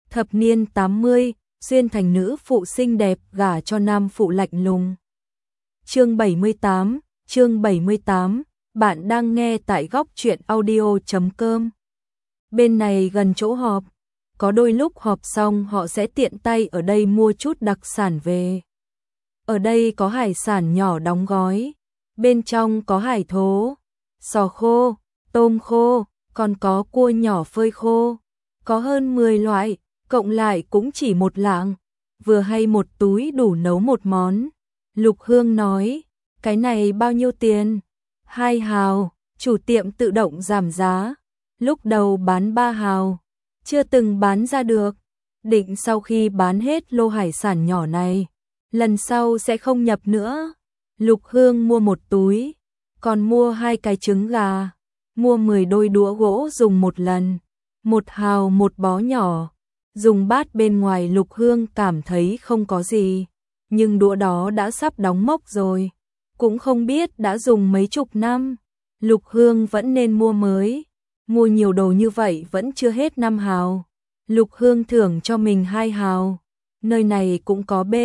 Thập niên 80, xuyên thành nữ phụ xinh đẹp gả cho nam phụ lạnh lùng. Chương 78, bạn đang nghe tại góc truyện audio.com. Bên này gần chỗ họp, có đôi lúc họp xong họ sẽ tiện tay ở đây mua chút đặc sản về. Ở đây có hải sản nhỏ đóng gói, bên trong có hải thố, sò khô, tôm khô, còn có cua nhỏ phơi khô, có hơn 10 loại, cộng lại cũng chỉ 1 lạng, vừa hay 1 túi đủ nấu 1 món. Lục Hương nói, cái này bao nhiêu tiền? 2 hào, chủ tiệm tự động giảm giá, lúc đầu bán 3 hào, chưa từng bán ra được, định sau khi bán hết lô hải sản nhỏ này, lần sau sẽ không nhập nữa. Lục Hương mua 1 túi, còn mua 2 cái trứng gà, mua 10 đôi đũa gỗ dùng 1 lần, 1 hào 1 bó nhỏ. Dùng bát bên ngoài Lục Hương cảm thấy không có gì, nhưng đũa đó đã sắp đóng mốc rồi, cũng không biết đã dùng mấy chục năm. Lục Hương vẫn nên mua mới, mua nhiều đồ như vậy vẫn chưa hết 5 hào. Lục Hương thưởng cho mình 2 hào, nơi này cũng có B,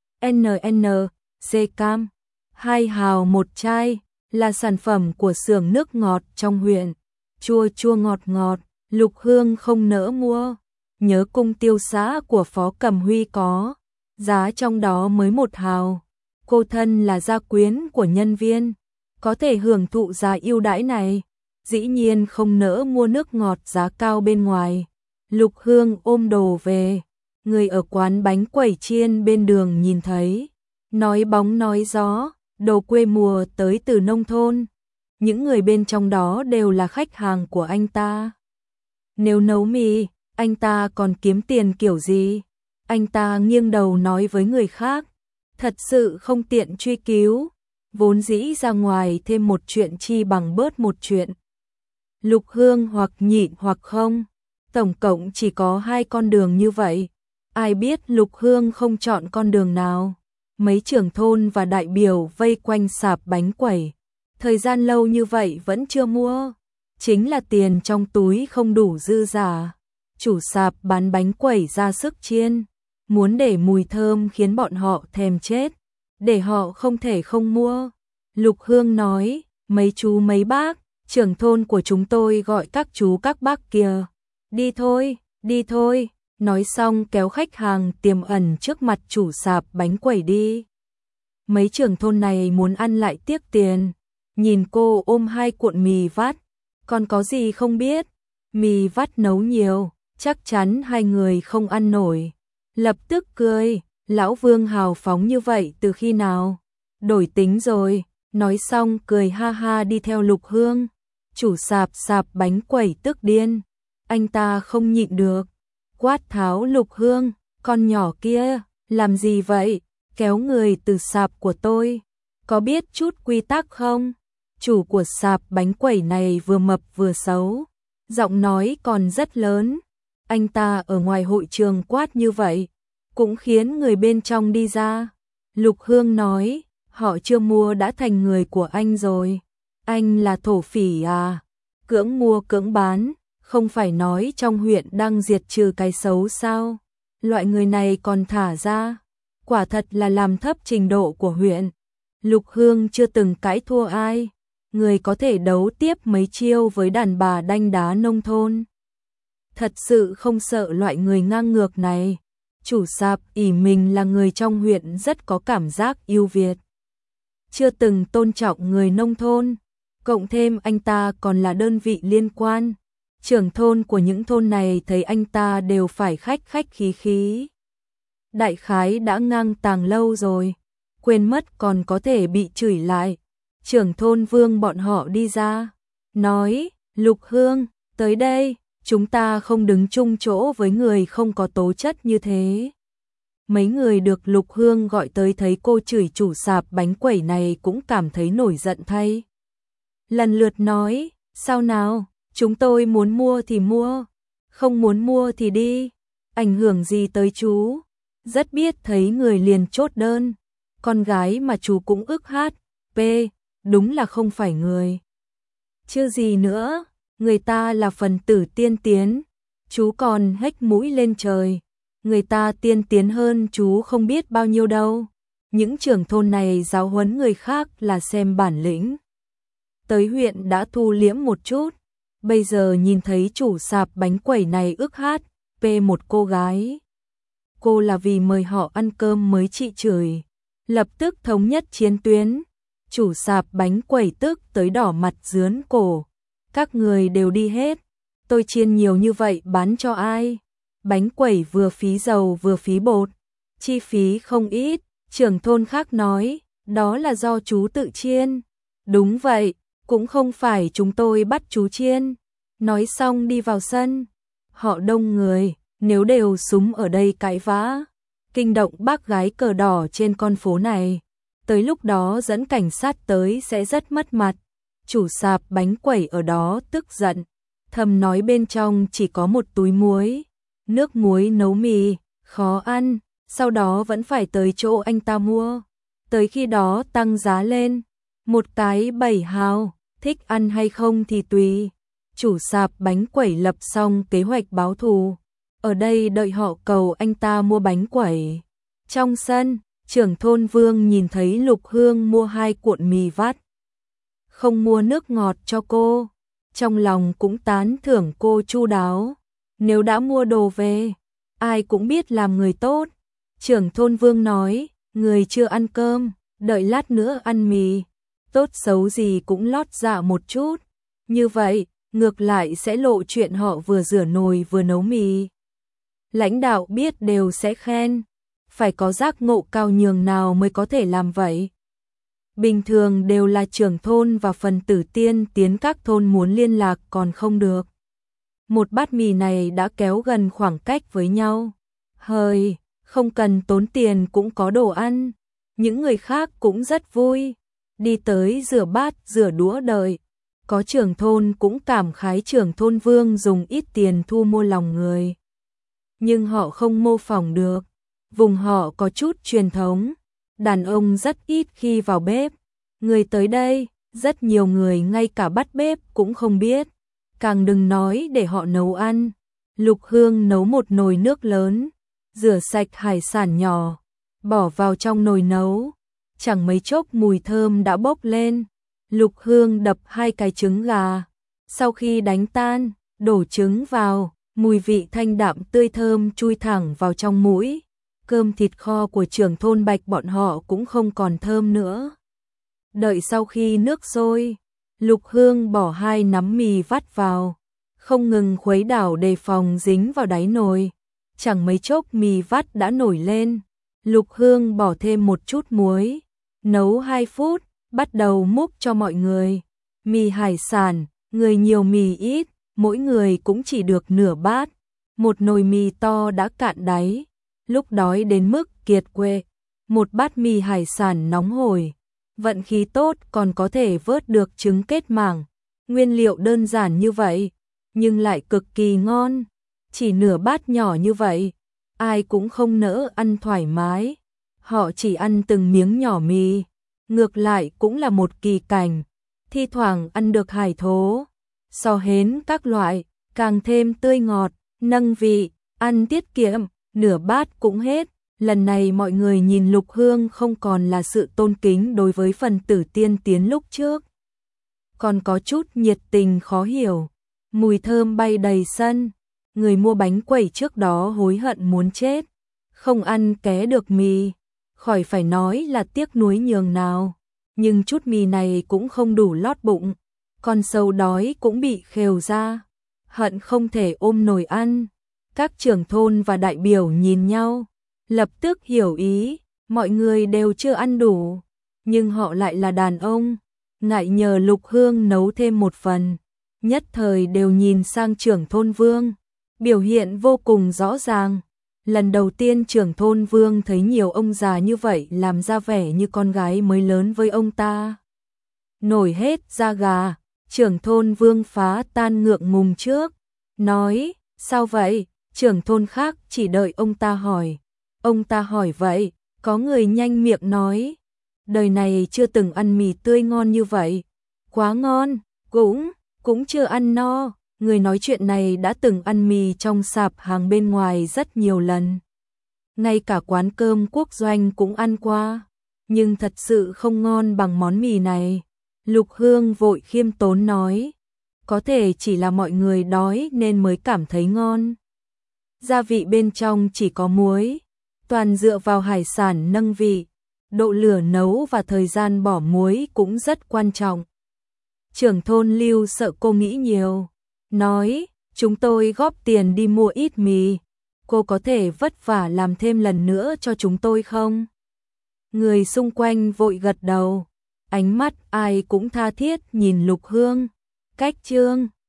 NN, C cam, 2 hào 1 chai, là sản phẩm của xưởng nước ngọt trong huyện, chua chua ngọt ngọt. Lục Hương không nỡ mua, nhớ cung tiêu xã của Phó Cẩm Huy có, giá trong đó mới 1 hào. Cô thân là gia quyến của nhân viên, có thể hưởng thụ giá ưu đãi này, dĩ nhiên không nỡ mua nước ngọt giá cao bên ngoài. Lục Hương ôm đồ về, người ở quán bánh quẩy chiên bên đường nhìn thấy, nói bóng nói gió, đồ quê mùa tới từ nông thôn. Những người bên trong đó đều là khách hàng của anh ta. Nếu nấu mì, anh ta còn kiếm tiền kiểu gì? Anh ta nghiêng đầu nói với người khác, thật sự không tiện truy cứu, vốn dĩ ra ngoài thêm một chuyện chi bằng bớt một chuyện. Lục Hương hoặc nhịn hoặc không, tổng cộng chỉ có 2 con đường như vậy, ai biết Lục Hương không chọn con đường nào. Mấy trưởng thôn và đại biểu vây quanh sạp bánh quẩy, thời gian lâu như vậy vẫn chưa mua, chính là tiền trong túi không đủ dư giả. Chủ sạp bán bánh quẩy ra sức chiên, muốn để mùi thơm khiến bọn họ thèm chết, để họ không thể không mua. Lục Hương nói, mấy chú mấy bác, trưởng thôn của chúng tôi gọi các chú các bác kìa, đi thôi, nói xong kéo khách hàng tiềm ẩn trước mặt chủ sạp bánh quẩy đi. Mấy trưởng thôn này muốn ăn lại tiếc tiền, nhìn cô ôm 2 cuộn mì vắt, còn có gì không biết, mì vắt nấu nhiều, chắc chắn 2 người không ăn nổi. Lập tức cười, lão Vương hào phóng như vậy từ khi nào? Đổi tính rồi, nói xong cười ha ha đi theo Lục Hương. Chủ sạp bánh quẩy tức điên, anh ta không nhịn được, quát tháo Lục Hương, con nhỏ kia, làm gì vậy? Kéo người từ sạp của tôi, có biết chút quy tắc không? Chủ của sạp bánh quẩy này vừa mập vừa xấu, giọng nói còn rất lớn. Anh ta ở ngoài hội trường quát như vậy, cũng khiến người bên trong đi ra. Lục Hương nói, họ chưa mua đã thành người của anh rồi. Anh là thổ phỉ à? Cưỡng mua cưỡng bán, không phải nói trong huyện đang diệt trừ cái xấu sao? Loại người này còn thả ra, quả thật là làm thấp trình độ của huyện. Lục Hương chưa từng cãi thua ai, người có thể đấu tiếp mấy chiêu với đàn bà đanh đá nông thôn. Thật sự không sợ loại người ngang ngược này. Chủ sạp ỷ mình là người trong huyện rất có cảm giác ưu việt, chưa từng tôn trọng người nông thôn, cộng thêm anh ta còn là đơn vị liên quan. Trưởng thôn của những thôn này thấy anh ta đều phải khách khí. Đại khái đã ngang tàng lâu rồi, quên mất còn có thể bị chửi lại. Trưởng thôn Vương bọn họ đi ra, nói, Lục Hương, tới đây, chúng ta không đứng chung chỗ với người không có tố chất như thế. Mấy người được Lục Hương gọi tới thấy cô chửi chủ sạp bánh quẩy này cũng cảm thấy nổi giận thay. Lần lượt nói, sao nào, chúng tôi muốn mua thì mua, không muốn mua thì đi, ảnh hưởng gì tới chú. Rất biết thấy người liền chốt đơn, con gái mà chú cũng ức hát, đúng là không phải người. Chứ gì nữa, người ta là phần tử tiên tiến, Chú còn hếch mũi lên trời. Người ta tiên tiến hơn chú không biết bao nhiêu đâu. Những trưởng thôn này giáo huấn người khác là xem bản lĩnh. Tới huyện đã thu liễm một chút. Bây giờ nhìn thấy chủ sạp bánh quẩy này ức hát, một cô gái. Cô là vì mời họ ăn cơm mới trị chửi. Lập tức thống nhất chiến tuyến. Chủ sạp bánh quẩy tức tới đỏ mặt dướn cổ. Các người đều đi hết. Tôi chiên nhiều như vậy bán cho ai? Bánh quẩy vừa phí dầu vừa phí bột. Chi phí không ít. Trưởng thôn khác nói, đó là do chú tự chiên. Đúng vậy, cũng không phải chúng tôi bắt chú chiên. Nói xong đi vào sân. Họ đông người, nếu đều súng ở đây cãi vã. Kinh động bác gái cờ đỏ trên con phố này. Tới lúc đó dẫn cảnh sát tới sẽ rất mất mặt. Chủ sạp bánh quẩy ở đó tức giận. Thầm nói bên trong chỉ có một túi muối. Nước muối nấu mì, khó ăn. Sau đó vẫn phải tới chỗ anh ta mua. Tới khi đó tăng giá lên. Một cái 7 hào, thích ăn hay không thì tùy. Chủ sạp bánh quẩy lập xong kế hoạch báo thù. Ở đây đợi họ cầu anh ta mua bánh quẩy. Trong sân, trưởng thôn Vương nhìn thấy Lục Hương mua 2 cuộn mì vắt. Không mua nước ngọt cho cô. Trong lòng cũng tán thưởng cô chu đáo. Nếu đã mua đồ về, ai cũng biết làm người tốt. Trưởng thôn Vương nói, người chưa ăn cơm, đợi lát nữa ăn mì. Tốt xấu gì cũng lót dạ một chút. Như vậy, ngược lại sẽ lộ chuyện họ vừa rửa nồi vừa nấu mì. Lãnh đạo biết đều sẽ khen. Phải có giác ngộ cao nhường nào mới có thể làm vậy. Bình thường đều là trưởng thôn và phần tử tiên tiến các thôn muốn liên lạc còn không được. Một bát mì này đã kéo gần khoảng cách với nhau. Hời, không cần tốn tiền cũng có đồ ăn. Những người khác cũng rất vui. Đi tới rửa bát, rửa đũa đợi. Có trưởng thôn cũng cảm khái trưởng thôn Vương dùng ít tiền thu mua lòng người. Nhưng họ không mô phỏng được. Vùng họ có chút truyền thống. Đàn ông rất ít khi vào bếp. Người tới đây, rất nhiều người ngay cả bắt bếp cũng không biết. Càng đừng nói để họ nấu ăn. Lục Hương nấu một nồi nước lớn. Rửa sạch hải sản nhỏ. Bỏ vào trong nồi nấu. Chẳng mấy chốc mùi thơm đã bốc lên. Lục Hương đập 2 cái trứng gà. Sau khi đánh tan, đổ trứng vào. Mùi vị thanh đạm tươi thơm chui thẳng vào trong mũi. Cơm thịt kho của trưởng thôn Bạch bọn họ cũng không còn thơm nữa. Đợi sau khi nước sôi, Lục Hương bỏ 2 nắm mì vắt vào. Không ngừng khuấy đảo đề phòng dính vào đáy nồi. Chẳng mấy chốc mì vắt đã nổi lên. Lục Hương bỏ thêm một chút muối. Nấu 2 phút, bắt đầu múc cho mọi người. Mì hải sản, người nhiều mì ít, mỗi người cũng chỉ được nửa bát. Một nồi mì to đã cạn đáy. Lúc đói đến mức kiệt quệ. Một bát mì hải sản nóng hổi. Vận khí tốt còn có thể vớt được trứng kết mảng. Nguyên liệu đơn giản như vậy, nhưng lại cực kỳ ngon. Chỉ nửa bát nhỏ như vậy, ai cũng không nỡ ăn thoải mái. Họ chỉ ăn từng miếng nhỏ mì. Ngược lại cũng là một kỳ cảnh. Thi thoảng ăn được hải thố, sò hến các loại, càng thêm tươi ngọt, nâng vị, ăn tiết kiệm, nửa bát cũng hết. Lần này mọi người nhìn Lục Hương không còn là sự tôn kính đối với phần tử tiên tiến lúc trước. Còn có chút nhiệt tình khó hiểu. Mùi thơm bay đầy sân. Người mua bánh quẩy trước đó hối hận muốn chết. Không ăn ké được mì. Khỏi phải nói là tiếc nuối nhường nào. Nhưng chút mì này cũng không đủ lót bụng. Con sâu đói cũng bị khều ra. Hận không thể ôm nồi ăn. Các trưởng thôn và đại biểu nhìn nhau. Lập tức hiểu ý, mọi người đều chưa ăn đủ, nhưng họ lại là đàn ông, ngại nhờ Lục Hương nấu thêm một phần, nhất thời đều nhìn sang trưởng thôn Vương, biểu hiện vô cùng rõ ràng. Lần đầu tiên trưởng thôn Vương thấy nhiều ông già như vậy làm ra vẻ như con gái mới lớn với ông ta. Nổi hết da gà, trưởng thôn Vương phá tan ngượng ngùng trước, nói, sao vậy, trưởng thôn khác chỉ đợi ông ta hỏi. Ông ta hỏi vậy, có người nhanh miệng nói, đời này chưa từng ăn mì tươi ngon như vậy, quá ngon, cũng chưa ăn no, Người nói chuyện này đã từng ăn mì trong sạp hàng bên ngoài rất nhiều lần. Ngay cả quán cơm quốc doanh cũng ăn qua, nhưng thật sự không ngon bằng món mì này. Lục Hương vội khiêm tốn nói, có thể chỉ là mọi người đói nên mới cảm thấy ngon. Gia vị bên trong chỉ có muối, toàn dựa vào hải sản nâng vị, độ lửa nấu và thời gian bỏ muối cũng rất quan trọng. Trưởng thôn Lưu sợ cô nghĩ nhiều, nói, chúng tôi góp tiền đi mua ít mì, cô có thể vất vả làm thêm lần nữa cho chúng tôi không? Người xung quanh vội gật đầu, ánh mắt ai cũng tha thiết nhìn Lục Hương. Cách Chương